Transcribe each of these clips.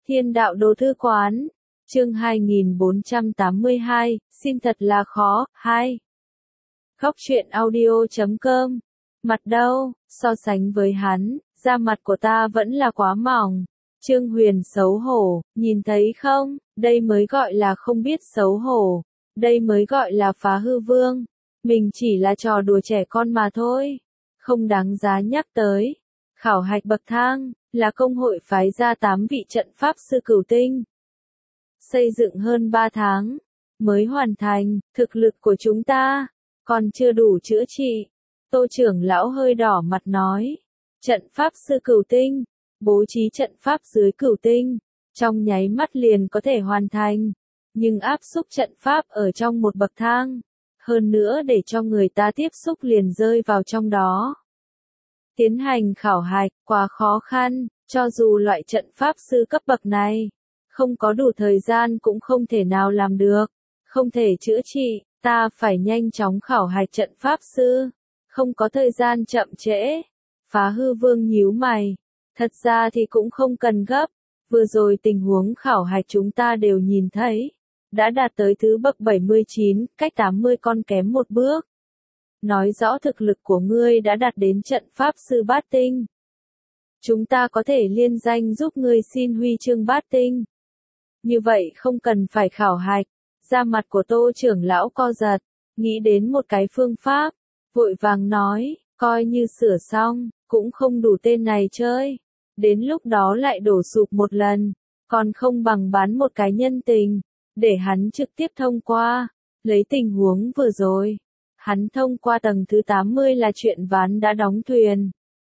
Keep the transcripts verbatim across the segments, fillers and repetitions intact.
Thiên đạo đồ thư quán, chương hai nghìn bốn trăm tám mươi hai, xin thật là khó, hai. Góc truyện audio chấm com. Mặt đâu, so sánh với hắn, da mặt của ta vẫn là quá mỏng. Trương Huyền xấu hổ, nhìn thấy không, đây mới gọi là không biết xấu hổ, đây mới gọi là phá hư vương. Mình chỉ là trò đùa trẻ con mà thôi, không đáng giá nhắc tới. Khảo hạch bậc thang, là công hội phái ra tám vị trận pháp sư cửu tinh. Xây dựng hơn ba tháng, mới hoàn thành, thực lực của chúng ta, còn chưa đủ chữa trị. Tô trưởng lão hơi đỏ mặt nói, trận pháp sư cửu tinh, bố trí trận pháp dưới cửu tinh, trong nháy mắt liền có thể hoàn thành, nhưng áp xúc trận pháp ở trong một bậc thang, hơn nữa để cho người ta tiếp xúc liền rơi vào trong đó. Tiến hành khảo hạch, quá khó khăn, cho dù loại trận pháp sư cấp bậc này, không có đủ thời gian cũng không thể nào làm được, không thể chữa trị, ta phải nhanh chóng khảo hạch trận pháp sư, không có thời gian chậm trễ. Phá hư vương nhíu mày, thật ra thì cũng không cần gấp, vừa rồi tình huống khảo hạch chúng ta đều nhìn thấy, đã đạt tới thứ bậc bảy mươi chín, cách tám mươi con kém một bước. Nói rõ thực lực của ngươi đã đạt đến trận pháp sư bát tinh. Chúng ta có thể liên danh giúp ngươi xin huy chương bát tinh. Như vậy không cần phải khảo hạch. Da mặt của Tô trưởng lão co giật, nghĩ đến một cái phương pháp, vội vàng nói, coi như sửa xong, cũng không đủ tên này chơi. Đến lúc đó lại đổ sụp một lần, còn không bằng bán một cái nhân tình, để hắn trực tiếp thông qua. Lấy tình huống vừa rồi, hắn thông qua tầng thứ tám mươi là chuyện ván đã đóng thuyền.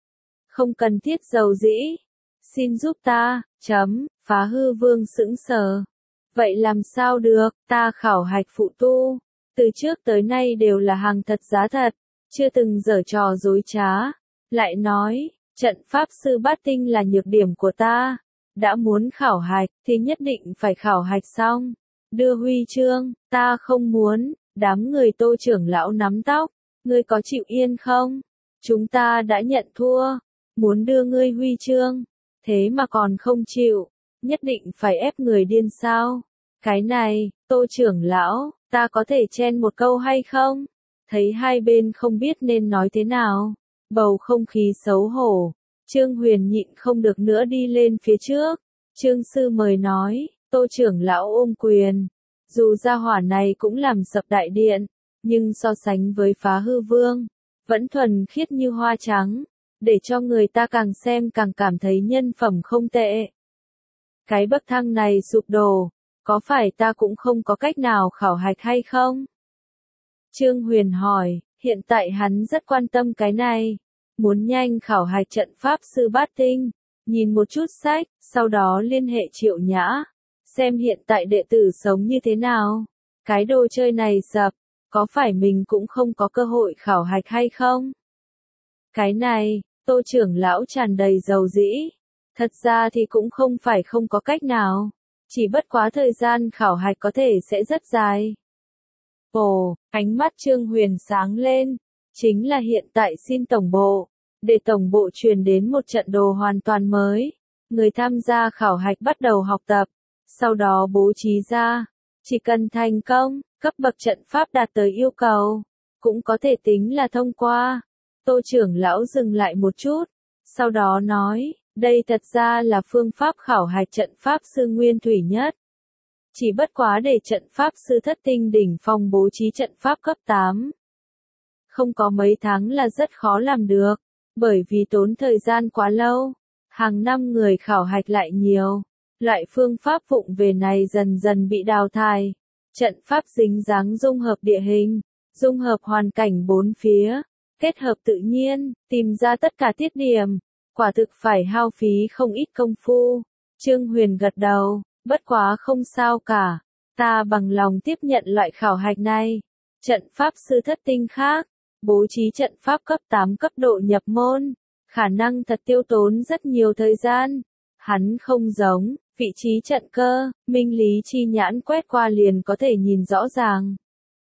Không cần thiết dầu dĩ. Xin giúp ta, chấm, phá hư vương sững sờ. Vậy làm sao được, ta khảo hạch phụ tu. Từ trước tới nay đều là hàng thật giá thật, chưa từng giở trò dối trá. Lại nói, trận pháp sư bát tinh là nhược điểm của ta. Đã muốn khảo hạch, thì nhất định phải khảo hạch xong. Đưa huy chương, ta không muốn. Đám người Tô trưởng lão nắm tóc, ngươi có chịu yên không? Chúng ta đã nhận thua, muốn đưa ngươi huy chương, thế mà còn không chịu, nhất định phải ép người điên sao? Cái này, Tô trưởng lão, ta có thể chen một câu hay không? Thấy hai bên không biết nên nói thế nào, bầu không khí xấu hổ, Trương Huyền nhịn không được nữa đi lên phía trước, Trương sư mời nói, Tô trưởng lão ôm quyền. Dù gia hỏa này cũng làm sập đại điện, nhưng so sánh với phá hư vương, vẫn thuần khiết như hoa trắng, để cho người ta càng xem càng cảm thấy nhân phẩm không tệ. Cái bậc thang này sụp đổ, có phải ta cũng không có cách nào khảo hạch hay không? Trương Huyền hỏi, hiện tại hắn rất quan tâm cái này, muốn nhanh khảo hạch trận pháp sư bát tinh, nhìn một chút sách, sau đó liên hệ Triệu Nhã. Xem hiện tại đệ tử sống như thế nào. Cái đồ chơi này sập, có phải mình cũng không có cơ hội khảo hạch hay không? Cái này, Tô trưởng lão tràn đầy dầu dĩ. Thật ra thì cũng không phải không có cách nào. Chỉ bất quá thời gian khảo hạch có thể sẽ rất dài. Ồ, ánh mắt Trương Huyền sáng lên. Chính là hiện tại xin tổng bộ. Để tổng bộ truyền đến một trận đồ hoàn toàn mới. Người tham gia khảo hạch bắt đầu học tập. Sau đó bố trí ra, chỉ cần thành công, cấp bậc trận pháp đạt tới yêu cầu, cũng có thể tính là thông qua. Tô trưởng lão dừng lại một chút, sau đó nói, đây thật ra là phương pháp khảo hạch trận pháp sư nguyên thủy nhất. Chỉ bất quá để trận pháp sư thất tinh đỉnh phong bố trí trận pháp cấp tám. Không có mấy tháng là rất khó làm được, bởi vì tốn thời gian quá lâu, hàng năm người khảo hạch lại nhiều. Loại phương pháp vụng về này dần dần bị đào thải. Trận pháp dính dáng dung hợp địa hình, dung hợp hoàn cảnh bốn phía, kết hợp tự nhiên, tìm ra tất cả tiết điểm. Quả thực phải hao phí không ít công phu. Trương Huyền gật đầu, bất quá không sao cả. Ta bằng lòng tiếp nhận loại khảo hạch này. Trận pháp sư thất tinh khác, bố trí trận pháp cấp tám cấp độ nhập môn, khả năng thật tiêu tốn rất nhiều thời gian. Hắn không giống, vị trí trận cơ, minh lý chi nhãn quét qua liền có thể nhìn rõ ràng.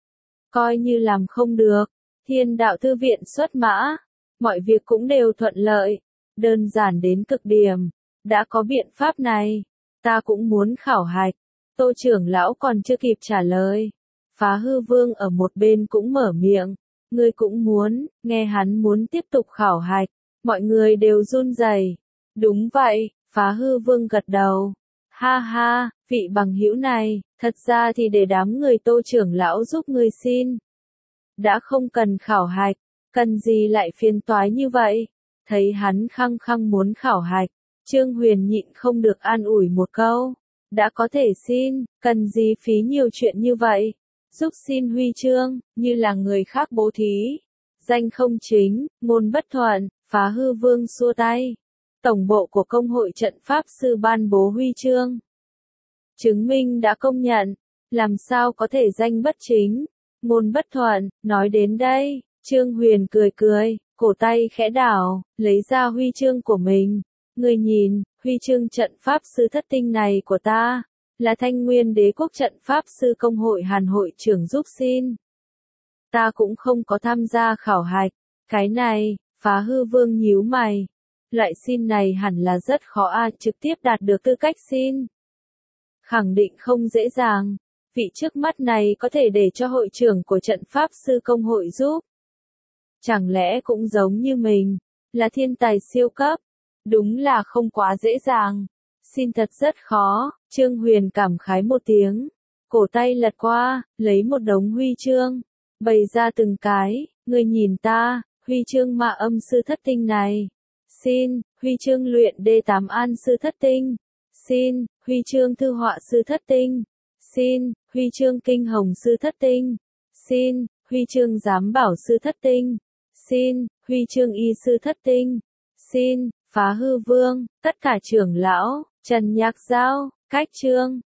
Coi như làm không được, Thiên đạo thư viện xuất mã, mọi việc cũng đều thuận lợi, đơn giản đến cực điểm, đã có biện pháp này, Ta cũng muốn khảo hạch. Tô trưởng lão còn chưa kịp trả lời. Phá hư vương ở một bên cũng mở miệng. Ngươi cũng muốn, nghe hắn muốn tiếp tục khảo hạch. Mọi người đều run rẩy. Đúng vậy, phá hư vương gật đầu. Ha ha, vị bằng hữu này, thật ra thì để đám người Tô trưởng lão giúp ngươi xin. Đã không cần khảo hạch, cần gì lại phiền toái như vậy? Thấy hắn khăng khăng muốn khảo hạch, Trương Huyền nhịn không được an ủi một câu. Đã có thể xin, cần gì phí nhiều chuyện như vậy? Giúp xin huy chương, như là người khác bố thí. Danh không chính, ngôn bất thuận, phá hư vương xua tay. Tổng bộ của công hội trận pháp sư ban bố huy chương. Chứng minh đã công nhận, làm sao có thể danh bất chính, ngôn bất thuận, nói đến đây, Trương Huyền cười cười, cổ tay khẽ đảo, lấy ra huy chương của mình. Người nhìn, huy chương trận pháp sư thất tinh này của ta, là Thanh Nguyên Đế quốc trận pháp sư công hội Hàn hội trưởng giúp xin. Ta cũng không có tham gia khảo hạch, cái này, phá hư vương nhíu mày. Loại xin này hẳn là rất khó a, trực tiếp đạt được tư cách xin. Khẳng định không dễ dàng, vị trước mắt này có thể để cho hội trưởng của trận pháp sư công hội giúp. Chẳng lẽ cũng giống như mình, là thiên tài siêu cấp, đúng là không quá dễ dàng. Xin thật rất khó, Trương Huyền cảm khái một tiếng, cổ tay lật qua, lấy một đống huy chương, bày ra từng cái, người nhìn ta, huy chương ma âm sư thất tinh này. Xin, huy chương luyện đê tám an sư thất tinh. Xin, huy chương thư họa sư thất tinh. Xin, huy chương kinh hồng sư thất tinh. Xin, huy chương giám bảo sư thất tinh. Xin, huy chương y sư thất tinh. Xin, phá hư vương, tất cả trưởng lão, Trần Nhạc Giao, Cách Trương.